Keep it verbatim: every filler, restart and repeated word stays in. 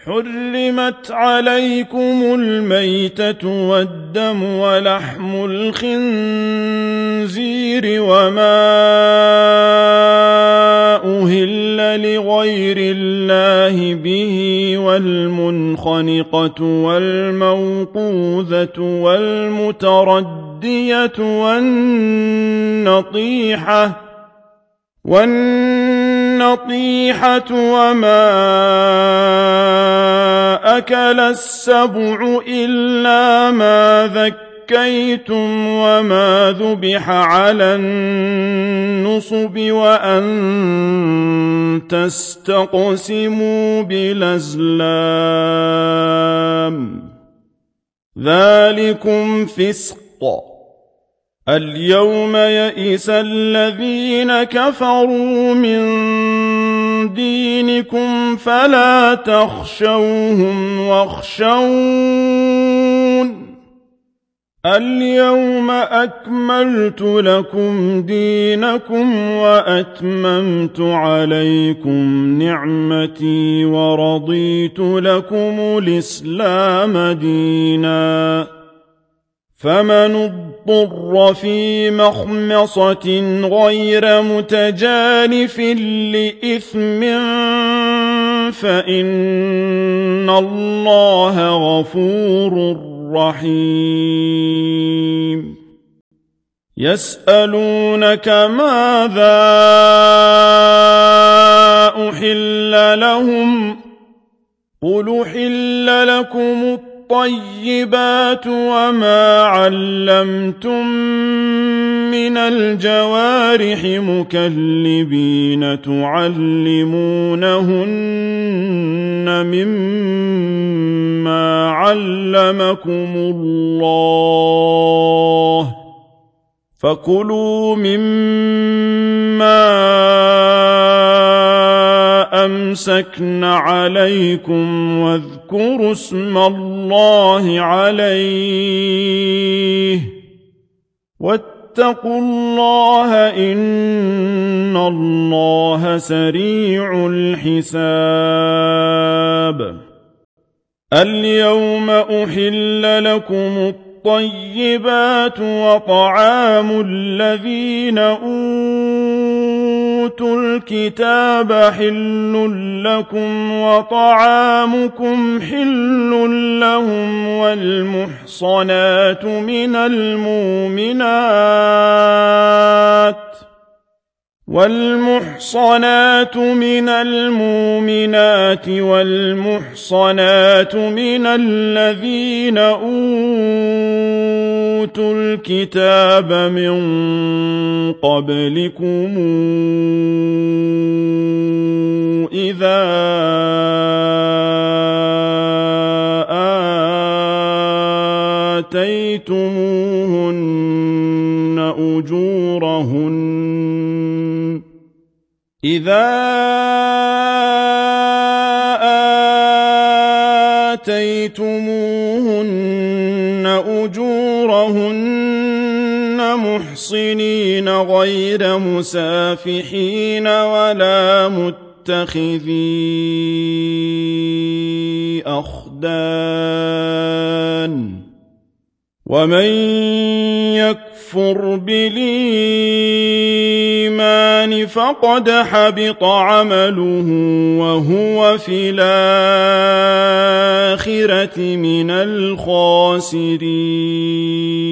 حرمت عليكم الميتة والدم ولحم الخنزير وما أهل لغير الله به والمنخنقة والموقوذة والمتردية والنطيحة والنطيحة وما أكل السبع إلا ما ذكيتم وما ذبح على النصب وأن تستقسموا بالأزلام ذلكم فسق. اليوم يئس الذين كفروا من دينكم فلا تخشوهم واخشون اليوم أكملت لكم دينكم وأتممت عليكم نعمتي ورضيت لكم الإسلام دينا فمن اضطر في مخمصة غير متجانف لإثم فإن الله غفور رحيم. يسألونك ماذا أحل لهم قل أحل لكم الطيبات وما علمتم من الجوارح مكلبين تعلمونهن مما علمكم الله فكلوا مما أمسكن عليكم واذكروا اسم الله عليه واتقوا الله إن الله سريع الحساب. اليوم أحل لكم الطيبات وطعام الذين أوتوا الكتاب حل لكم وطعامكم حل لهم والمحصنات من المؤمنات والمحصنات من المؤمنات والمحصنات من الذين أوتوا الكتاب من قبلكم إذا آتيتموهن أجورهن إذا آتيتموهن أجورهن محصنين غير مسافحين ولا متخذي أخدان ومن يكفر بالإيمان فقد حبط عمله وهو في الآخرة من الخاسرين.